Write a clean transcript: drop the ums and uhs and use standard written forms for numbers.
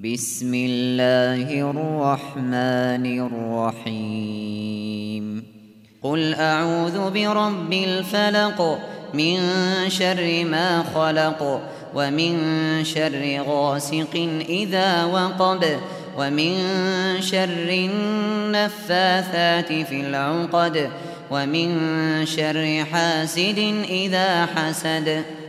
بسم الله الرحمن الرحيم قل أعوذ برب الفلق من شر ما خلق ومن شر غاسق إذا وقب ومن شر النفاثات في العقد ومن شر حاسد إذا حسد